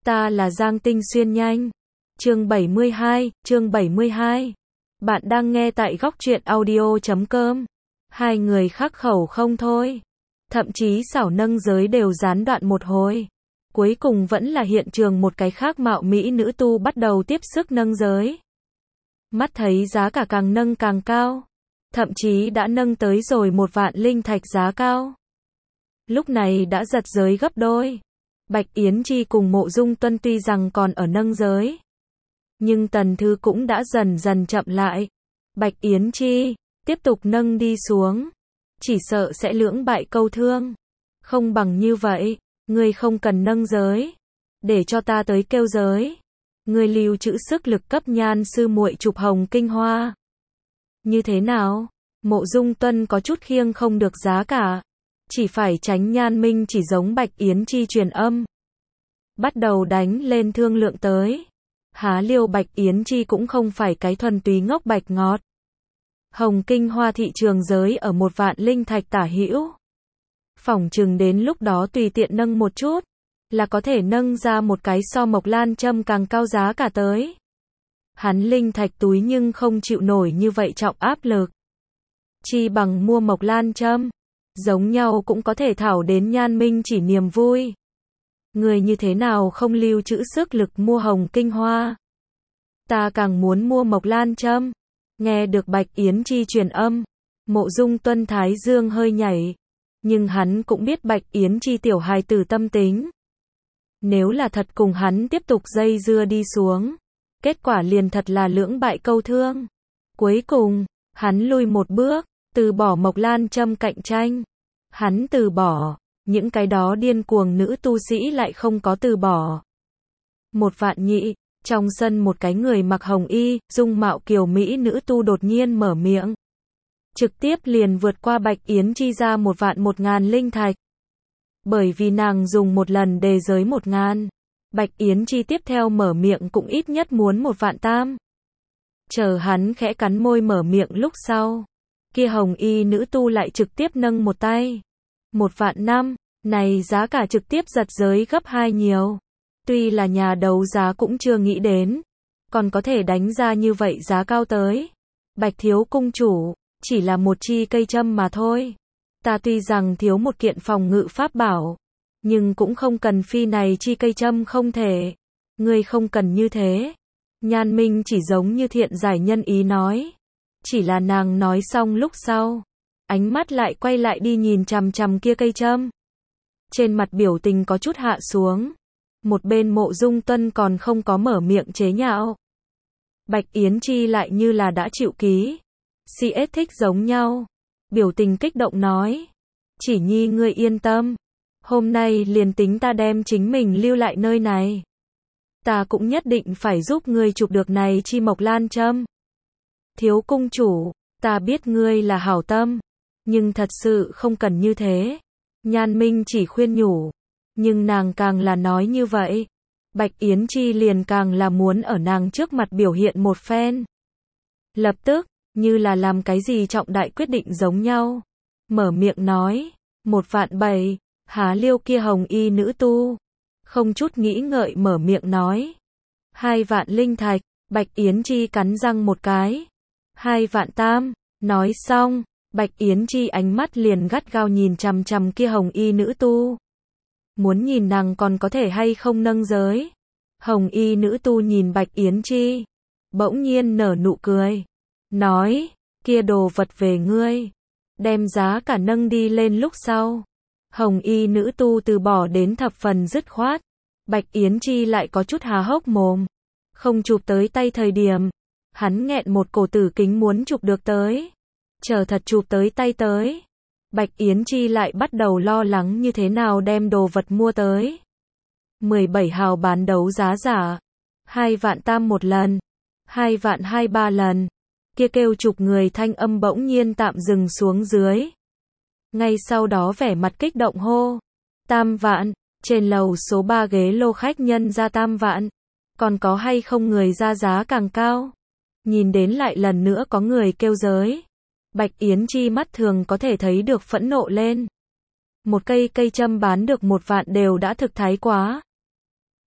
Ta là Giang Tinh Xuyên nhanh. Chương 72. Bạn đang nghe tại góc truyện audio.com. Hai người khắc khẩu không thôi. Thậm chí xảo nâng giới đều gián đoạn một hồi. Cuối cùng vẫn là hiện trường một cái khác mạo mỹ nữ tu bắt đầu tiếp sức nâng giới. Mắt thấy giá cả càng nâng càng cao. Thậm chí đã nâng tới rồi 1.000 linh thạch giá cao. Lúc này đã giật giới gấp đôi. Bạch Yến Chi cùng Mộ Dung Tuân tuy rằng còn ở nâng giới, nhưng tần thư cũng đã dần dần chậm lại. Bạch Yến Chi tiếp tục nâng đi xuống, chỉ sợ sẽ lưỡng bại câu thương. Không bằng như vậy, ngươi không cần nâng giới, để cho ta tới kêu giới. Ngươi lưu trữ sức lực cấp nhan sư muội chụp hồng kinh hoa. Như thế nào? Mộ Dung Tuân có chút khiêng không được giá cả. Chỉ phải tránh Nhan Minh chỉ giống Bạch Yến Chi truyền âm. Bắt đầu đánh lên thương lượng tới. Há liêu Bạch Yến Chi cũng không phải cái thuần túy ngốc bạch ngọt. Hồng kinh hoa thị trường giới ở 1.000 linh thạch tả hữu. Phỏng chừng đến lúc đó tùy tiện nâng một chút, là có thể nâng ra một cái so mộc lan châm càng cao giá cả tới. Hắn linh thạch túi nhưng không chịu nổi như vậy trọng áp lực. Chi bằng mua mộc lan châm. Giống nhau cũng có thể thảo đến Nhan Minh chỉ niềm vui. Người như thế nào không lưu trữ sức lực mua hồng kinh hoa? Ta càng muốn mua mộc lan châm. Nghe được Bạch Yến Chi truyền âm, Mộ Dung Tuân thái dương hơi nhảy. Nhưng hắn cũng biết Bạch Yến Chi tiểu hài tử tâm tính. Nếu là thật cùng hắn tiếp tục dây dưa đi xuống, kết quả liền thật là lưỡng bại câu thương. Cuối cùng, hắn lui một bước. Từ bỏ mộc lan châm cạnh tranh. Hắn từ bỏ, những cái đó điên cuồng nữ tu sĩ lại không có từ bỏ. 1.000 nhị, trong sân một cái người mặc hồng y, dung mạo kiều mỹ nữ tu đột nhiên mở miệng. Trực tiếp liền vượt qua Bạch Yến Chi ra 1.000 linh thạch. Bởi vì nàng dùng một lần đề giới 1.000. Bạch Yến Chi tiếp theo mở miệng cũng ít nhất muốn 1.000 tam. Chờ hắn khẽ cắn môi mở miệng lúc sau. Kia hồng y nữ tu lại trực tiếp nâng một tay. 1.000 năm, này giá cả trực tiếp giật giới gấp 2 nhiều. Tuy là nhà đấu giá cũng chưa nghĩ đến, còn có thể đánh ra như vậy giá cao tới. Bạch thiếu cung chủ, chỉ là một chi cây châm mà thôi. Ta tuy rằng thiếu một kiện phòng ngự pháp bảo, nhưng cũng không cần phi này chi cây châm không thể. Ngươi không cần như thế. Nhan Minh chỉ giống như thiện giải nhân ý nói. Chỉ là nàng nói xong lúc sau, ánh mắt lại quay lại đi nhìn chằm chằm kia cây châm. Trên mặt biểu tình có chút hạ xuống. Một bên Mộ Dung Tuân còn không có mở miệng chế nhạo. Bạch Yến Chi lại như là đã chịu ký. CS thích giống nhau. Biểu tình kích động nói. Chỉ nhi ngươi yên tâm. Hôm nay liền tính ta đem chính mình lưu lại nơi này. Ta cũng nhất định phải giúp ngươi chụp được này chi mộc lan châm. Thiếu cung chủ, ta biết ngươi là hảo tâm, nhưng thật sự không cần như thế. Nhan Minh chỉ khuyên nhủ, nhưng nàng càng là nói như vậy, Bạch Yến Chi liền càng là muốn ở nàng trước mặt biểu hiện một phen. Lập tức, như là làm cái gì trọng đại quyết định giống nhau, mở miệng nói, 1.000 7, há liêu kia hồng y nữ tu, không chút nghĩ ngợi mở miệng nói, 2.000 linh thạch. Bạch Yến Chi cắn răng một cái. 2.000 tam, nói xong, Bạch Yến Chi ánh mắt liền gắt gao nhìn chằm chằm kia hồng y nữ tu. Muốn nhìn nàng còn có thể hay không nâng giới. Hồng y nữ tu nhìn Bạch Yến Chi, bỗng nhiên nở nụ cười. Nói, kia đồ vật về ngươi. Đem giá cả nâng đi lên lúc sau. Hồng y nữ tu từ bỏ đến thập phần dứt khoát. Bạch Yến Chi lại có chút há hốc mồm. Không chụp tới tay thời điểm. Hắn nghẹn một cổ tử kính muốn chụp được tới. Chờ thật chụp tới tay tới. Bạch Yến Chi lại bắt đầu lo lắng như thế nào đem đồ vật mua tới. 17 hào bán đấu giá giả. 2.000 tam một lần. 2.000 2-3 lần. Kia kêu chụp người thanh âm bỗng nhiên tạm dừng xuống dưới. Ngay sau đó vẻ mặt kích động hô. 3.000, trên lầu số 3 ghế lô khách nhân ra 3.000. Còn có hay không người ra giá càng cao? Nhìn đến lại lần nữa có người kêu giới. Bạch Yến Chi mắt thường có thể thấy được phẫn nộ lên. Một cây châm bán được 1.000 đều đã thực thái quá.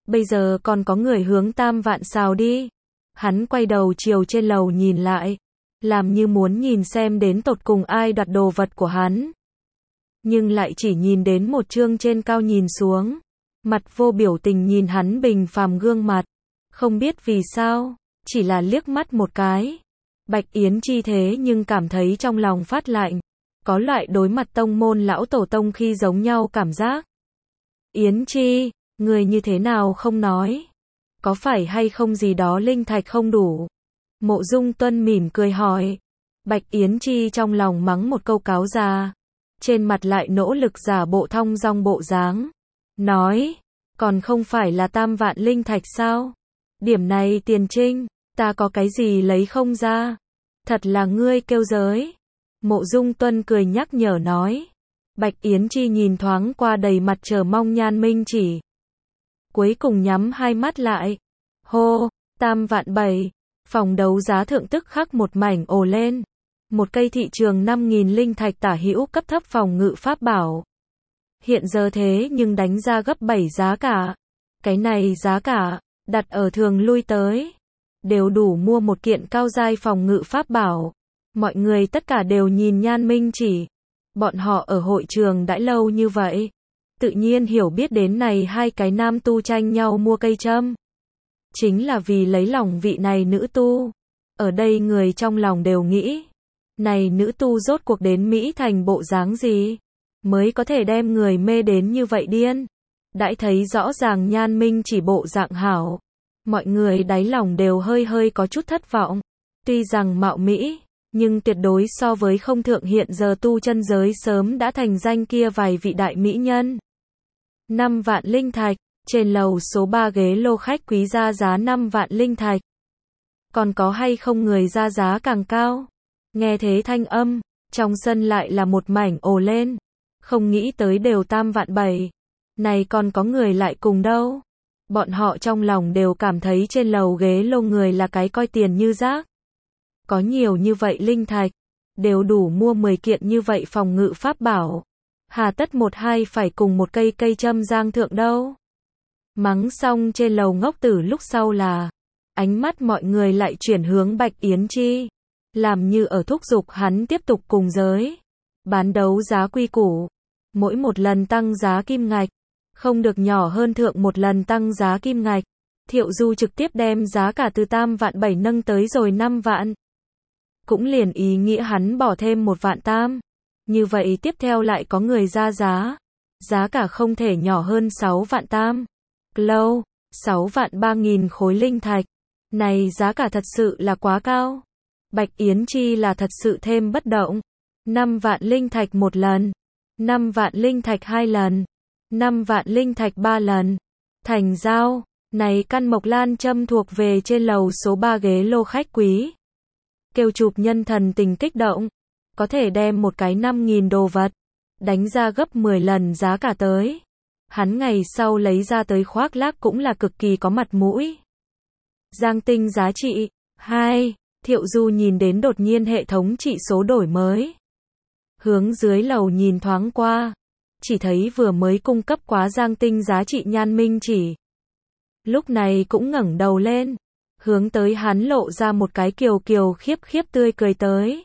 bây giờ còn có người hướng Tam Vạn Sào đi. Hắn quay đầu chiều trên lầu nhìn lại, làm như muốn nhìn xem đến tột cùng ai đoạt đồ vật của hắn. Nhưng lại chỉ nhìn đến một chương trên cao nhìn xuống, mặt vô biểu tình nhìn hắn bình phàm gương mặt. Không biết vì sao, chỉ là liếc mắt một cái. Bạch Yến Chi thế nhưng cảm thấy trong lòng phát lạnh, có loại đối mặt tông môn lão tổ tông khi giống nhau cảm giác. Yến Chi, người như thế nào không nói? Có phải hay không gì đó linh thạch không đủ? Mộ Dung Tuân mỉm cười hỏi. Bạch Yến Chi trong lòng mắng một câu cáo già, trên mặt lại nỗ lực giả bộ thong dong bộ dáng. Nói, còn không phải là 3 vạn linh thạch sao? Điểm này tiền trinh, ta có cái gì lấy không ra? Thật là ngươi kêu giới. Mộ Dung Tuân cười nhắc nhở nói. Bạch Yến Chi nhìn thoáng qua đầy mặt chờ mong Nhan Minh Chỉ. Cuối cùng nhắm hai mắt lại. Hô, 3 vạn 7. Phòng đấu giá thượng tức khắc một mảnh ồ lên. Một cây thị trường 5.000 linh thạch tả hữu cấp thấp phòng ngự pháp bảo. Hiện giờ thế nhưng đánh ra gấp 7 giá cả. Cái này giá cả, đặt ở thường lui tới, đều đủ mua một kiện cao giai phòng ngự pháp bảo. Mọi người tất cả đều nhìn Nhan Minh Chỉ. Bọn họ ở hội trường đã lâu như vậy, tự nhiên hiểu biết đến này hai cái nam tu tranh nhau mua cây châm. Chính là vì lấy lòng vị này nữ tu. Ở đây người trong lòng đều nghĩ, này nữ tu rốt cuộc đến Mỹ thành bộ dáng gì, mới có thể đem người mê đến như vậy điên. Đãi thấy rõ ràng Nhan Minh Chỉ bộ dạng hảo, mọi người đáy lòng đều hơi hơi có chút thất vọng. Tuy rằng mạo Mỹ, nhưng tuyệt đối so với không thượng hiện giờ tu chân giới sớm đã thành danh kia vài vị đại mỹ nhân. 5 vạn linh thạch, trên lầu số 3 ghế lô khách quý ra giá 5 vạn linh thạch. Còn có hay không người ra giá càng cao? Nghe thế thanh âm, trong sân lại là một mảnh ồ lên. Không nghĩ tới đều 3 vạn 7. Này còn có người lại cùng đâu? Bọn họ trong lòng đều cảm thấy trên lầu ghế lô người là cái coi tiền như rác. Có nhiều như vậy linh thạch, đều đủ mua 10 kiện như vậy phòng ngự pháp bảo. Hà tất một hai phải cùng một cây châm giang thượng đâu. Mắng xong trên lầu ngốc tử lúc sau là, ánh mắt mọi người lại chuyển hướng Bạch Yến Chi, làm như ở thúc giục hắn tiếp tục cùng giới bán đấu giá quy củ. Mỗi một lần tăng giá kim ngạch, không được nhỏ hơn thượng một lần tăng giá kim ngạch. Thiệu Du trực tiếp đem giá cả từ 3 vạn 7 nâng tới rồi 5 vạn. Cũng liền ý nghĩa hắn bỏ thêm 1 vạn 8. Như vậy tiếp theo lại có người ra giá. Giá cả không thể nhỏ hơn 6 vạn 8. Lâu, 6 vạn 3.000 khối linh thạch. Này giá cả thật sự là quá cao. Bạch Yến Chi là thật sự thêm bất động. 5 vạn linh thạch một lần. 5 vạn linh thạch 2 lần. 5 vạn linh thạch 3 lần. Thành giao. Này căn mộc lan châm thuộc về trên lầu số 3 ghế lô khách quý. Kêu chụp nhân thần tình kích động. Có thể đem một cái 5.000 đồ vật, đánh ra gấp 10 lần giá cả tới. Hắn ngày sau lấy ra tới khoác lác cũng là cực kỳ có mặt mũi. Giang tinh giá trị 2. Thiệu Du nhìn đến đột nhiên hệ thống trị số đổi mới. Hướng dưới lầu nhìn thoáng qua, chỉ thấy vừa mới cung cấp quá giang tinh giá trị Nhan Minh Chỉ. Lúc này cũng ngẩng đầu lên, hướng tới hắn lộ ra một cái kiều kiều khiếp khiếp tươi cười tới.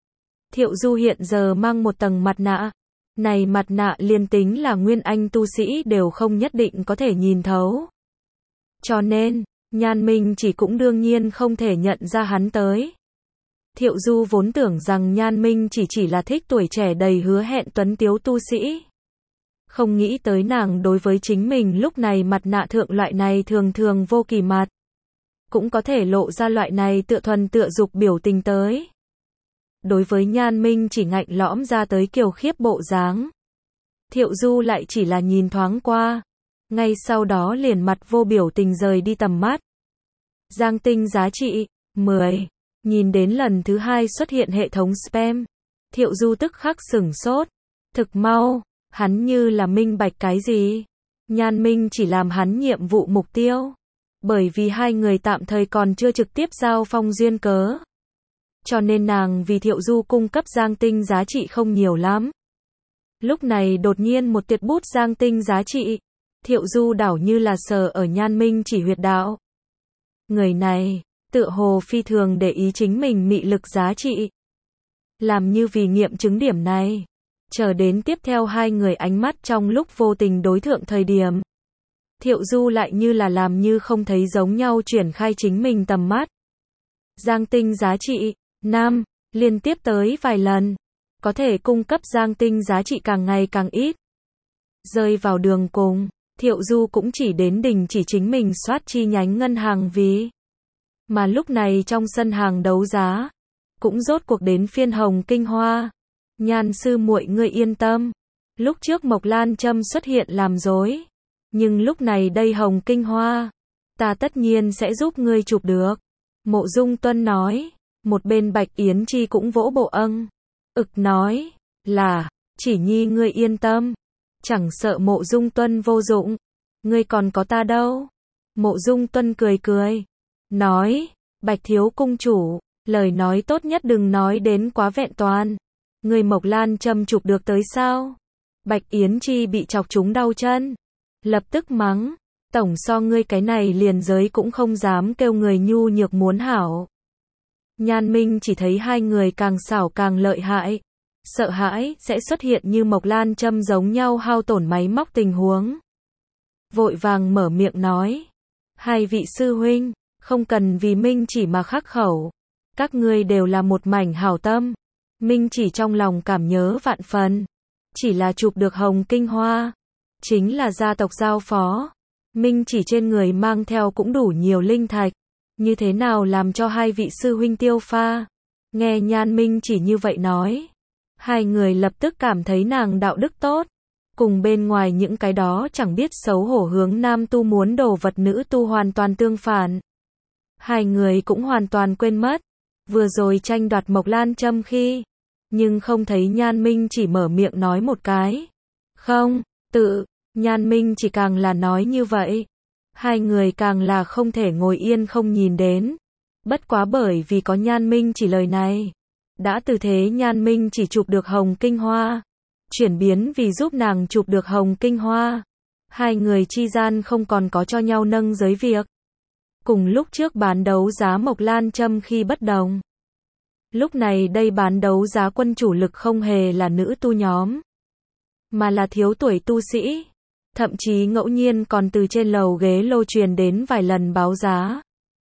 Thiệu Du hiện giờ mang một tầng mặt nạ. Này mặt nạ liên tính là nguyên anh tu sĩ đều không nhất định có thể nhìn thấu. Cho nên, Nhan Minh Chỉ cũng đương nhiên không thể nhận ra hắn tới. Thiệu Du vốn tưởng rằng Nhan Minh chỉ là thích tuổi trẻ đầy hứa hẹn tuấn tiếu tu sĩ. Không nghĩ tới nàng đối với chính mình lúc này mặt nạ thượng loại này thường thường vô kỳ mặt. Cũng có thể lộ ra loại này tựa thuần tựa dục biểu tình tới. Đối với Nhan Minh Chỉ ngạnh lõm ra tới kiều khiếp bộ dáng, Thiệu Du lại chỉ là nhìn thoáng qua, ngay sau đó liền mặt vô biểu tình rời đi tầm mắt. Giang tinh giá trị 10. Nhìn đến lần thứ 2 xuất hiện hệ thống spam, Thiệu Du tức khắc sửng sốt. Thực mau, hắn như là minh bạch cái gì. Nhan Minh chỉ làm hắn nhiệm vụ mục tiêu, bởi vì hai người tạm thời còn chưa trực tiếp giao phong duyên cớ. Cho nên nàng vì Thiệu Du cung cấp giang tinh giá trị không nhiều lắm. Lúc này đột nhiên một tuyệt bút giang tinh giá trị, Thiệu Du đảo như là sờ ở Nhan Minh Chỉ huyệt đạo. Người này, tựa hồ phi thường để ý chính mình mị lực giá trị. Làm như vì nghiệm chứng điểm này. Chờ đến tiếp theo hai người ánh mắt trong lúc vô tình đối thượng thời điểm. Thiệu Du lại như là làm như không thấy giống nhau chuyển khai chính mình tầm mắt. Giang tinh giá trị, nam, liên tiếp tới vài lần. Có thể cung cấp giang tinh giá trị càng ngày càng ít. Rơi vào đường cùng, Thiệu Du cũng chỉ đến đình chỉ chính mình soát chi nhánh ngân hàng vì. Mà lúc này trong sân hàng đấu giá, cũng rốt cuộc đến phiên Hồng Kinh Hoa. Nhan sư muội ngươi yên tâm. Lúc trước Mộc Lan Châm xuất hiện làm dối. Nhưng lúc này đây Hồng Kinh Hoa, ta tất nhiên sẽ giúp ngươi chụp được. Mộ Dung Tuân nói. Một bên Bạch Yến Chi cũng vỗ bộ nói. Là, chỉ nhi ngươi yên tâm. Chẳng sợ Mộ Dung Tuân vô dụng. Ngươi còn có ta đâu. Mộ Dung Tuân cười cười. Nói, Bạch thiếu cung chủ, lời nói tốt nhất đừng nói đến quá vẹn toàn. Ngươi Mộc Lan Châm chụp được tới sao? Bạch Yến Chi bị chọc trúng đau chân. Lập tức mắng. Tổng so ngươi cái này liền giới cũng không dám kêu người nhu nhược muốn hảo. Nhan Minh chỉ thấy hai người càng xảo càng lợi hại. Sợ hãi sẽ xuất hiện như Mộc Lan Châm giống nhau hao tổn máy móc tình huống. Vội vàng mở miệng nói. Hai vị sư huynh, không cần vì Minh chỉ mà khắc khẩu. Các ngươi đều là một mảnh hảo tâm. Minh chỉ trong lòng cảm nhớ vạn phần. Chỉ là chụp được Hồng Kinh Hoa. Chính là gia tộc giao phó. Minh chỉ trên người mang theo cũng đủ nhiều linh thạch. Như thế nào làm cho hai vị sư huynh tiêu pha? Nghe Nhan Minh chỉ như vậy nói. Hai người lập tức cảm thấy nàng đạo đức tốt. Cùng bên ngoài những cái đó chẳng biết xấu hổ hướng nam tu muốn đồ vật nữ tu hoàn toàn tương phản. Hai người cũng hoàn toàn quên mất. Vừa rồi tranh đoạt Mộc Lan Châm khi. Nhưng không thấy Nhan Minh chỉ mở miệng nói một cái. Không, Nhan Minh chỉ càng là nói như vậy. Hai người càng là không thể ngồi yên không nhìn đến. Bất quá bởi vì có Nhan Minh chỉ lời này. Đã từ thế Nhan Minh chỉ chụp được Hồng Kinh Hoa. Chuyển biến vì giúp nàng chụp được Hồng Kinh Hoa. Hai người chi gian không còn có cho nhau nâng giới việc. Cùng lúc trước bán đấu giá Mộc Lan Châm khi bất đồng. Lúc này đây bán đấu giá quân chủ lực không hề là nữ tu nhóm. Mà là thiếu tuổi tu sĩ. Thậm chí ngẫu nhiên còn từ trên lầu ghế lô truyền đến vài lần báo giá.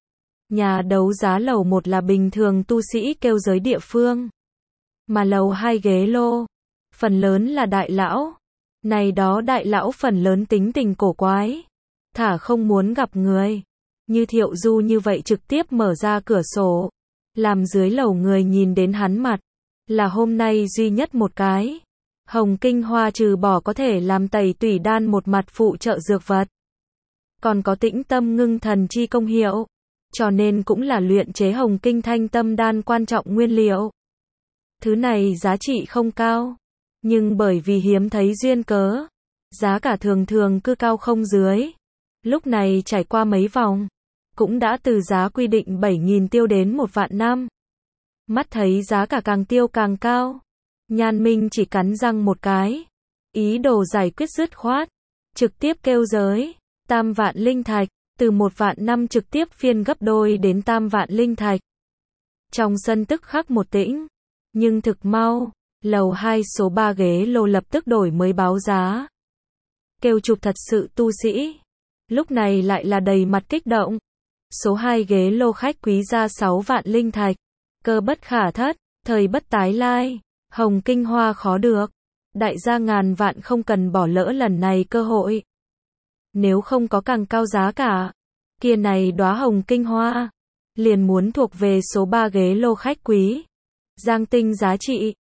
Nhà đấu giá lầu 1 là bình thường tu sĩ kêu giới địa phương. Mà lầu 2 ghế lô, phần lớn là đại lão. Này đó đại lão phần lớn tính tình cổ quái. Thả không muốn gặp người. Như Thiệu Du như vậy trực tiếp mở ra cửa sổ. Làm dưới lầu người nhìn đến hắn mặt. Là hôm nay duy nhất một cái. Hồng Kinh Hoa trừ bỏ có thể làm tẩy tủy đan một mặt phụ trợ dược vật. Còn có tĩnh tâm ngưng thần chi công hiệu. Cho nên cũng là luyện chế Hồng Kinh Thanh Tâm Đan quan trọng nguyên liệu. Thứ này giá trị không cao. Nhưng bởi vì hiếm thấy duyên cớ. Giá cả thường thường cứ cao không dưới. Lúc này trải qua mấy vòng. Cũng đã từ giá quy định 7.000 tiêu đến 1.000.000. Mắt thấy giá cả càng tiêu càng cao. Nhan Minh chỉ cắn răng một cái. Ý đồ giải quyết dứt khoát. Trực tiếp kêu giới. 3.000.000 linh thạch. Từ 1.000.000 trực tiếp phiên gấp đôi đến 3.000.000 linh thạch. Trong sân tức khắc một tĩnh. Nhưng thực mau. Lầu 2 số 3 ghế lô lập tức đổi mới báo giá. Kêu chụp thật sự tu sĩ. Lúc này lại là đầy mặt kích động. Số 2 ghế lô khách quý ra 6.000.000 linh thạch. Cơ bất khả thất. Thời bất tái lai. Hồng Kinh Hoa khó được. Đại gia ngàn vạn không cần bỏ lỡ lần này cơ hội. Nếu không có càng cao giá cả. Kia này đóa Hồng Kinh Hoa. Liền muốn thuộc về số 3 ghế lô khách quý. Giang tinh giá trị.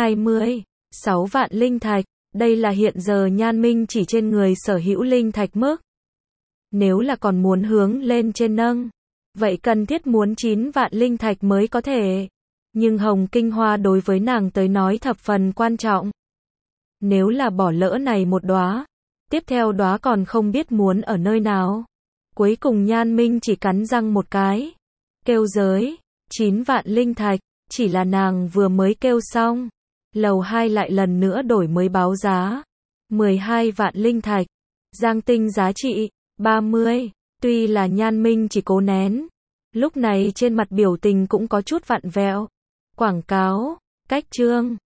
26.000.000 linh thạch. Đây là hiện giờ Nhan Minh chỉ trên người sở hữu linh thạch mức. Nếu là còn muốn hướng lên trên nâng. Vậy cần thiết muốn 9.000.000 linh thạch mới có thể. Nhưng Hồng Kinh Hoa đối với nàng tới nói thập phần quan trọng. Nếu là bỏ lỡ này một đóa, tiếp theo đóa còn không biết muốn ở nơi nào. Cuối cùng Nhan Minh chỉ cắn răng một cái. Kêu giới, 9.000.000 linh thạch, chỉ là nàng vừa mới kêu xong. Lầu 2 lại lần nữa đổi mới báo giá. 12.000.000 linh thạch. Giang Tinh giá trị 30. Tuy là Nhan Minh chỉ cố nén, lúc này trên mặt biểu tình cũng có chút vặn vẹo. Quảng cáo, cách chương